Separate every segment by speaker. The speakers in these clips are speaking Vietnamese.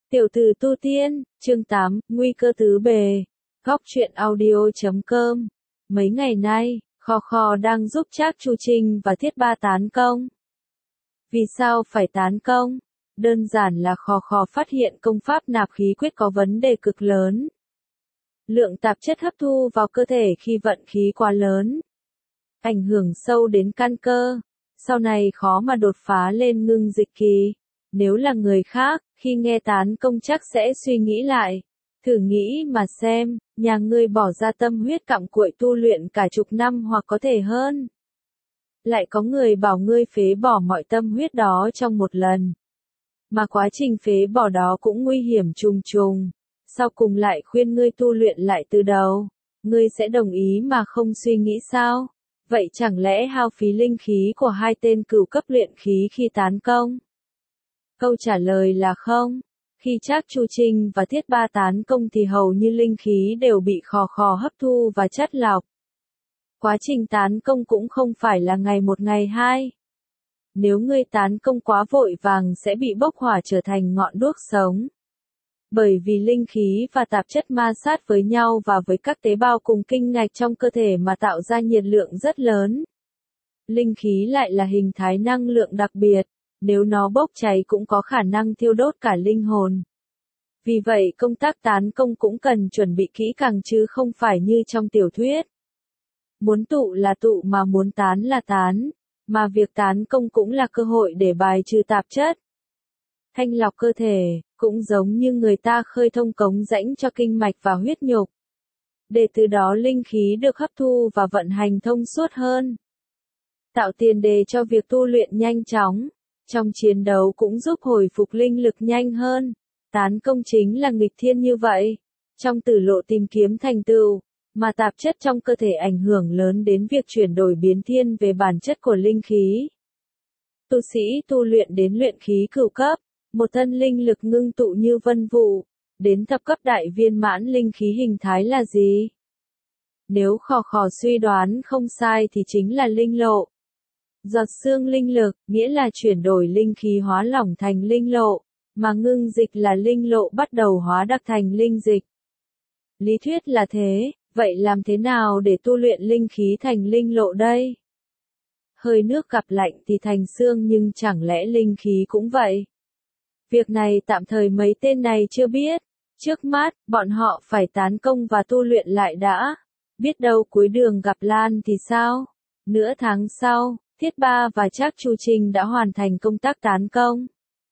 Speaker 1: Tiểu tử tu tiên, chương 8, nguy cơ tứ bề. Góc truyện audio.com. Mấy ngày nay, Khò Khò đang giúp Trác Chu Trinh và Thiết Ba tán công. Vì sao phải tán công? Đơn giản là Khò Khò phát hiện công pháp nạp khí quyết có vấn đề cực lớn. Lượng tạp chất hấp thu vào cơ thể khi vận khí quá lớn, ảnh hưởng sâu đến căn cơ, sau này khó mà đột phá lên ngưng dịch kỳ. Nếu là người khác, khi nghe tán công chắc sẽ suy nghĩ lại. Thử nghĩ mà xem, nhà ngươi bỏ ra tâm huyết cặm cụi tu luyện cả chục năm hoặc có thể hơn. Lại có người bảo ngươi phế bỏ mọi tâm huyết đó trong một lần. Mà quá trình phế bỏ đó cũng nguy hiểm trùng trùng. Sau cùng lại khuyên ngươi tu luyện lại từ đầu. Ngươi sẽ đồng ý mà không suy nghĩ sao? Vậy chẳng lẽ hao phí linh khí của hai tên cửu cấp luyện khí khi tán công? Câu trả lời là không. Khi Trác Chu Trinh và Thiết Ba tán công thì hầu như linh khí đều bị Khò Khò hấp thu và chất lọc. Quá trình tán công cũng không phải là ngày một ngày hai. Nếu ngươi tán công quá vội vàng sẽ bị bốc hỏa trở thành ngọn đuốc sống. Bởi vì linh khí và tạp chất ma sát với nhau và với các tế bào cùng kinh ngạch trong cơ thể mà tạo ra nhiệt lượng rất lớn. Linh khí lại là hình thái năng lượng đặc biệt. Nếu nó bốc cháy cũng có khả năng thiêu đốt cả linh hồn. Vì vậy công tác tán công cũng cần chuẩn bị kỹ càng chứ không phải như trong tiểu thuyết. Muốn tụ là tụ mà muốn tán là tán, mà việc tán công cũng là cơ hội để bài trừ tạp chất. Thanh lọc cơ thể, cũng giống như người ta khơi thông cống rãnh cho kinh mạch và huyết nhục. Để từ đó linh khí được hấp thu và vận hành thông suốt hơn. Tạo tiền đề cho việc tu luyện nhanh chóng. Trong chiến đấu cũng giúp hồi phục linh lực nhanh hơn. Tán công chính là nghịch thiên như vậy. Trong tử lộ tìm kiếm thành tựu, mà tạp chất trong cơ thể ảnh hưởng lớn đến việc chuyển đổi biến thiên về bản chất của linh khí. Tu sĩ tu luyện đến luyện khí cửu cấp, một thân linh lực ngưng tụ như vân vụ, đến thập cấp đại viên mãn linh khí hình thái là gì? Nếu Khò Khò suy đoán không sai thì chính là linh lộ. Giọt xương linh lực, nghĩa là chuyển đổi linh khí hóa lỏng thành linh lộ, mà ngưng dịch là linh lộ bắt đầu hóa đặc thành linh dịch. Lý thuyết là thế, vậy làm thế nào để tu luyện linh khí thành linh lộ đây? Hơi nước gặp lạnh thì thành xương nhưng chẳng lẽ linh khí cũng vậy? Việc này tạm thời mấy tên này chưa biết, trước mắt, bọn họ phải tán công và tu luyện lại đã. Biết đâu cuối đường gặp Lan thì sao? Nửa tháng sau, Thiết Ba và Trác Chu Trinh đã hoàn thành công tác tán công.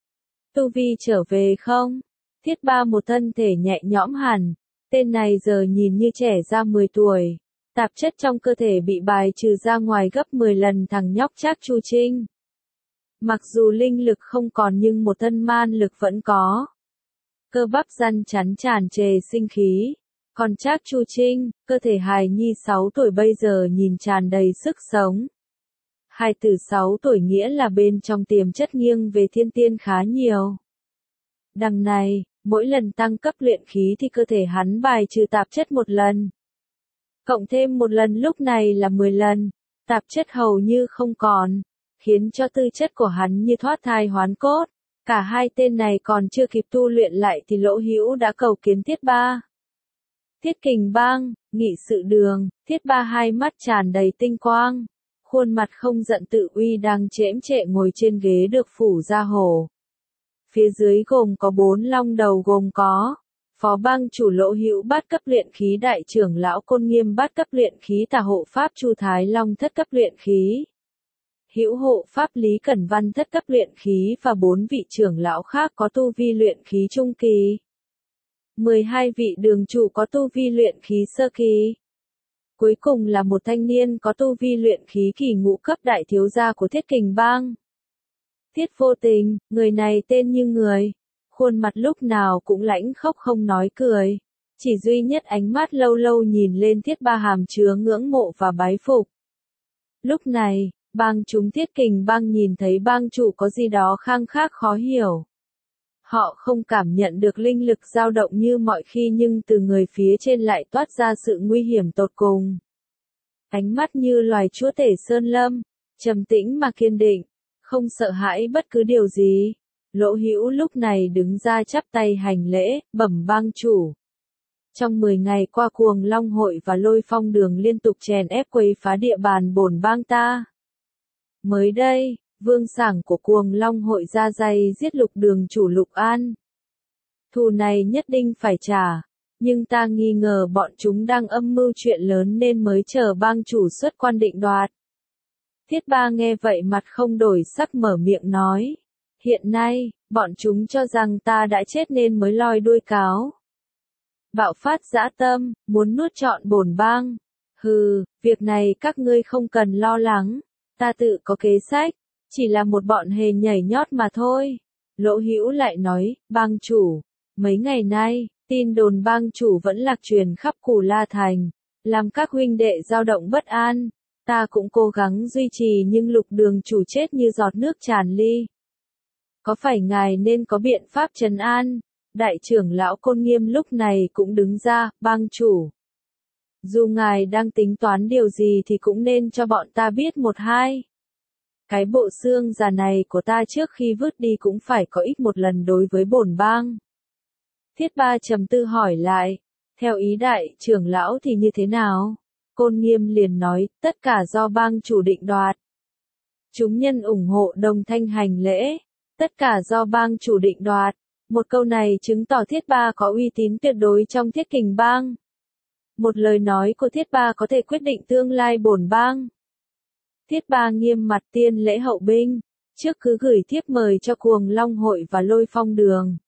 Speaker 1: Tu vi trở về không? Thiết Ba một thân thể nhẹ nhõm hẳn, tên này giờ nhìn như trẻ ra 10 tuổi. Tạp chất trong cơ thể bị bài trừ ra ngoài gấp 10 lần thằng nhóc Trác Chu Trinh. Mặc dù linh lực không còn nhưng một thân man lực vẫn có. Cơ bắp rắn chắn tràn trề sinh khí. Còn Trác Chu Trinh, cơ thể hài nhi 6 tuổi bây giờ nhìn tràn đầy sức sống. Hài tử 6 tuổi nghĩa là bên trong tiềm chất nghiêng về thiên tiên khá nhiều. Đằng này, mỗi lần tăng cấp luyện khí thì cơ thể hắn bài trừ tạp chất một lần. Cộng thêm một lần lúc này là 10 lần, tạp chất hầu như không còn, khiến cho tư chất của hắn như thoát thai hoán cốt. Cả hai tên này còn chưa kịp tu luyện lại thì Lỗ Hữu đã cầu kiến Thiết Ba. Thiết Kình Bang, nghị sự đường, Thiết Ba hai mắt tràn đầy tinh quang. Khuôn mặt không giận tự uy đang chễm chệ ngồi trên ghế được phủ da hổ. Phía dưới gồm có 4 long đầu gồm có Phó Bang chủ Lỗ Hữu bát cấp luyện khí, đại trưởng lão Côn Nghiêm bát cấp luyện khí, tả hộ pháp Chu Thái Long thất cấp luyện khí, hữu hộ pháp Lý Cẩn Văn thất cấp luyện khí và 4 vị trưởng lão khác có tu vi luyện khí trung kỳ. 12 vị đường chủ có tu vi luyện khí sơ kỳ. Cuối cùng là một thanh niên có tu vi luyện khí kỳ ngũ cấp, đại thiếu gia của Thiết Kình Bang. Thiết Vô Tình, người này tên như người. Khuôn mặt lúc nào cũng lãnh khốc không nói cười. Chỉ duy nhất ánh mắt lâu lâu nhìn lên Thiết Ba hàm chứa ngưỡng mộ và bái phục. Lúc này, bang chúng Thiết Kình Bang nhìn thấy bang chủ có gì đó khang khác khó hiểu. Họ không cảm nhận được linh lực dao động như mọi khi nhưng từ người phía trên lại toát ra sự nguy hiểm tột cùng. Ánh mắt như loài chúa tể sơn lâm, trầm tĩnh mà kiên định, không sợ hãi bất cứ điều gì. Lỗ Hữu lúc này đứng ra chắp tay hành lễ, bẩm bang chủ. Trong 10 ngày qua Cuồng Long hội và Lôi Phong đường liên tục chèn ép quấy phá địa bàn bổn bang ta. Mới đây, vương sảng của Cuồng Long hội ra tay giết Lục đường chủ Lục An. Thù này nhất định phải trả, nhưng ta nghi ngờ bọn chúng đang âm mưu chuyện lớn nên mới chờ bang chủ xuất quan định đoạt. Thiết Ba nghe vậy mặt không đổi sắc mở miệng nói. Hiện nay, bọn chúng cho rằng ta đã chết nên mới loi đuôi cáo. Bạo phát dã tâm, muốn nuốt trọn bổn bang. Hừ, việc này các ngươi không cần lo lắng, ta tự có kế sách, chỉ là một bọn hề nhảy nhót mà thôi. Lỗ Hữu lại nói, bang chủ, mấy ngày nay, tin đồn bang chủ vẫn lạc truyền khắp Cù La Thành, làm các huynh đệ dao động bất an. Ta cũng cố gắng duy trì nhưng Lục đường chủ chết như giọt nước tràn ly. Có phải ngài nên có biện pháp trấn an? Đại trưởng lão Côn Nghiêm lúc này cũng đứng ra, bang chủ. Dù ngài đang tính toán điều gì thì cũng nên cho bọn ta biết một hai. Cái bộ xương già này của ta trước khi vứt đi cũng phải có ít một lần đối với bổn bang. Thiết Ba trầm tư hỏi lại, theo ý đại trưởng lão thì như thế nào? Côn Nghiêm liền nói, tất cả do bang chủ định đoạt. Chúng nhân ủng hộ đồng thanh hành lễ, tất cả do bang chủ định đoạt. Một câu này chứng tỏ Thiết Ba có uy tín tuyệt đối trong Thiết Kình bang. Một lời nói của Thiết Ba có thể quyết định tương lai bổn bang. Thiết Ba nghiêm mặt tiên lễ hậu binh, trước cứ gửi thiếp mời cho Cuồng Long hội và Lôi Phong đường.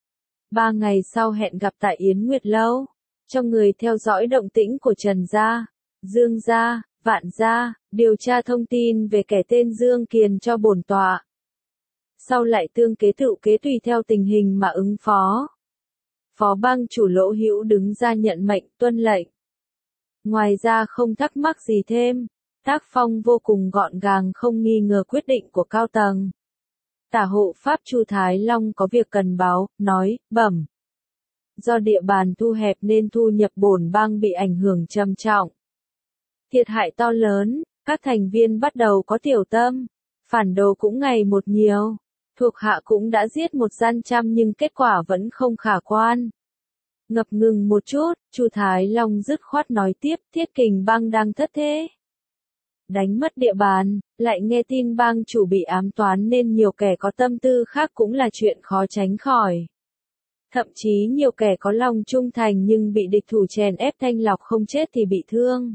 Speaker 1: 3 ngày sau hẹn gặp tại Yến Nguyệt Lâu, cho người theo dõi động tĩnh của Trần gia, Dương gia, Vạn gia, điều tra thông tin về kẻ tên Dương Kiền cho bổn tọa. Sau lại tương kế tự kế tùy theo tình hình mà ứng phó. Phó bang chủ Lỗ Hữu đứng ra nhận mệnh tuân lệnh. Ngoài ra không thắc mắc gì thêm, tác phong vô cùng gọn gàng không nghi ngờ quyết định của cao tầng. Tả hộ pháp Chu Thái Long có việc cần báo, nói, bẩm. Do địa bàn thu hẹp nên thu nhập bổn bang bị ảnh hưởng trầm trọng. Thiệt hại to lớn, các thành viên bắt đầu có tiểu tâm, phản đồ cũng ngày một nhiều. Thuộc hạ cũng đã giết một gian trăm nhưng kết quả vẫn không khả quan. Ngập ngừng một chút, Chu Thái Long dứt khoát nói tiếp, Thiết Kình bang đang thất thế. Đánh mất địa bàn, lại nghe tin bang chủ bị ám toán nên nhiều kẻ có tâm tư khác cũng là chuyện khó tránh khỏi. Thậm chí nhiều kẻ có lòng trung thành nhưng bị địch thủ chèn ép thanh lọc không chết thì bị thương.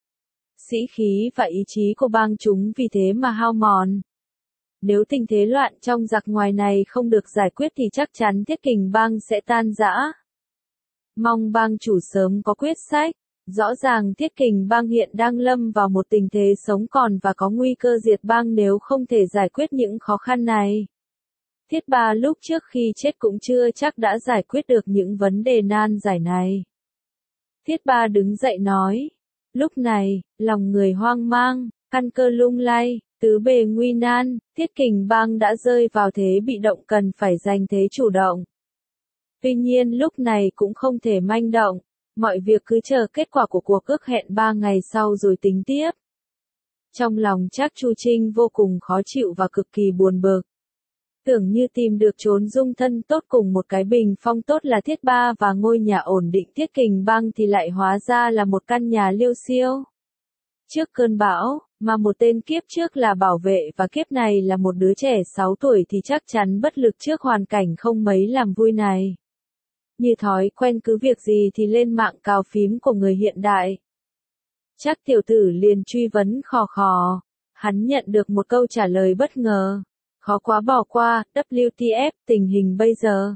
Speaker 1: Sĩ khí và ý chí của bang chúng vì thế mà hao mòn. Nếu tình thế loạn trong giặc ngoài này không được giải quyết thì chắc chắn Thiết Kình bang sẽ tan rã. Mong bang chủ sớm có quyết sách. Rõ ràng Thiết Kình bang hiện đang lâm vào một tình thế sống còn và có nguy cơ diệt bang nếu không thể giải quyết những khó khăn này. Thiết Ba lúc trước khi chết cũng chưa chắc đã giải quyết được những vấn đề nan giải này. Thiết Ba đứng dậy nói. Lúc này, lòng người hoang mang, căn cơ lung lay, tứ bề nguy nan, Thiết Kình bang đã rơi vào thế bị động cần phải giành thế chủ động. Tuy nhiên lúc này cũng không thể manh động, mọi việc cứ chờ kết quả của cuộc ước hẹn 3 ngày sau rồi tính tiếp. Trong lòng Trác Chu Trinh vô cùng khó chịu và cực kỳ buồn bực. Tưởng như tìm được chốn dung thân tốt cùng một cái bình phong tốt là Thiết Ba và ngôi nhà ổn định Thiết Kình bang thì lại hóa ra là một căn nhà liêu xiêu. Trước cơn bão, mà một tên kiếp trước là bảo vệ và kiếp này là một đứa trẻ 6 tuổi thì chắc chắn bất lực trước hoàn cảnh không mấy làm vui này. Như thói quen cứ việc gì thì lên mạng cào phím của người hiện đại. Chắc tiểu tử liền truy vấn khò khò. Hắn nhận được một câu trả lời bất ngờ. Khó quá bỏ qua, WTF, tình hình bây giờ.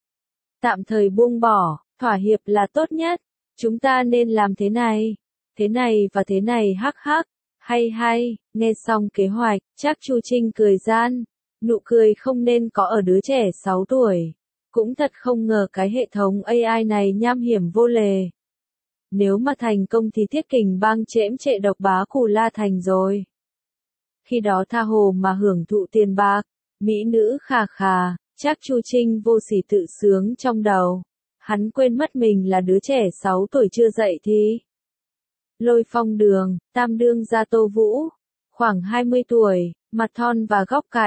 Speaker 1: Tạm thời buông bỏ, thỏa hiệp là tốt nhất. Chúng ta nên làm thế này và thế này hắc hắc. Hay, nghe xong kế hoạch, Trác Chu Trinh cười gian. Nụ cười không nên có ở đứa trẻ 6 tuổi. Cũng thật không ngờ cái hệ thống AI này nham hiểm vô lề. Nếu mà thành công thì Thiết Kình bang chễm trệ độc bá Cù La Thành rồi. Khi đó tha hồ mà hưởng thụ tiền bạc, mỹ nữ khà khà, Trác Chu Trinh vô sỉ tự sướng trong đầu. Hắn quên mất mình là đứa trẻ 6 tuổi chưa dậy thì. Lôi Phong đường, tam đương gia Tô Vũ, khoảng 20 tuổi, mặt thon và góc cạnh,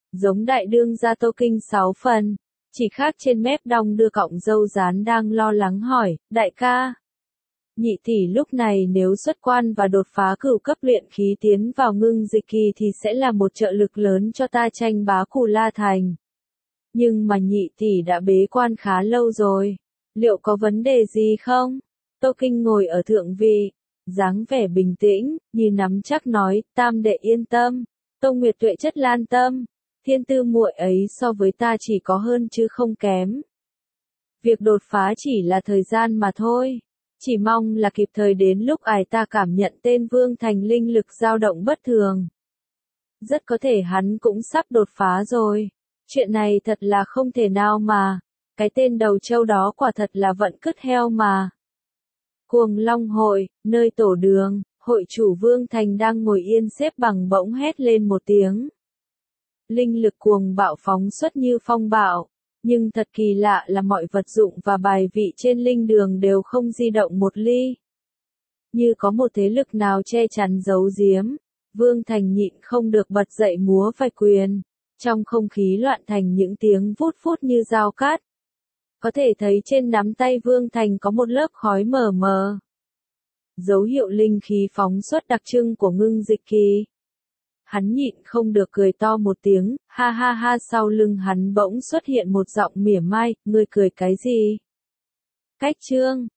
Speaker 1: Giống đại đương gia Tô Kinh 6 phần. Chỉ khác trên mép đong đưa cọng râu rán đang lo lắng hỏi, đại ca. Nhị tỷ lúc này nếu xuất quan và đột phá cửu cấp luyện khí tiến vào ngưng dịch kỳ thì sẽ là một trợ lực lớn cho ta tranh bá Cù La Thành. Nhưng mà nhị tỷ đã bế quan khá lâu rồi. Liệu có vấn đề gì không? Tô Kinh ngồi ở thượng vị, dáng vẻ bình tĩnh, như nắm chắc nói, tam đệ yên tâm. Tô Nguyệt Tuệ chất lan tâm. Thiên tư muội ấy so với ta chỉ có hơn chứ không kém. Việc đột phá chỉ là thời gian mà thôi. Chỉ mong là kịp thời đến lúc ải ta cảm nhận tên Vương Thành linh lực dao động bất thường. Rất có thể hắn cũng sắp đột phá rồi. Chuyện này thật là không thể nào mà. Cái tên đầu trâu đó quả thật là vận cứt heo mà. Cuồng Long hội, nơi tổ đường, hội chủ Vương Thành đang ngồi yên xếp bằng bỗng hét lên một tiếng. Linh lực cuồng bạo phóng xuất như phong bạo. Nhưng thật kỳ lạ là mọi vật dụng và bài vị trên linh đường đều không di động một ly. Như có một thế lực nào che chắn giấu giếm, Vương Thành nhịn không được bật dậy múa vài quyền. Trong không khí loạn thành những tiếng vút phút như dao cát. Có thể thấy trên nắm tay Vương Thành có một lớp khói mờ mờ. Dấu hiệu linh khí phóng xuất đặc trưng của ngưng dịch kỳ. Hắn nhịn không được cười to một tiếng, ha ha ha, sau lưng hắn bỗng xuất hiện một giọng mỉa mai, ngươi cười cái gì? Cách chương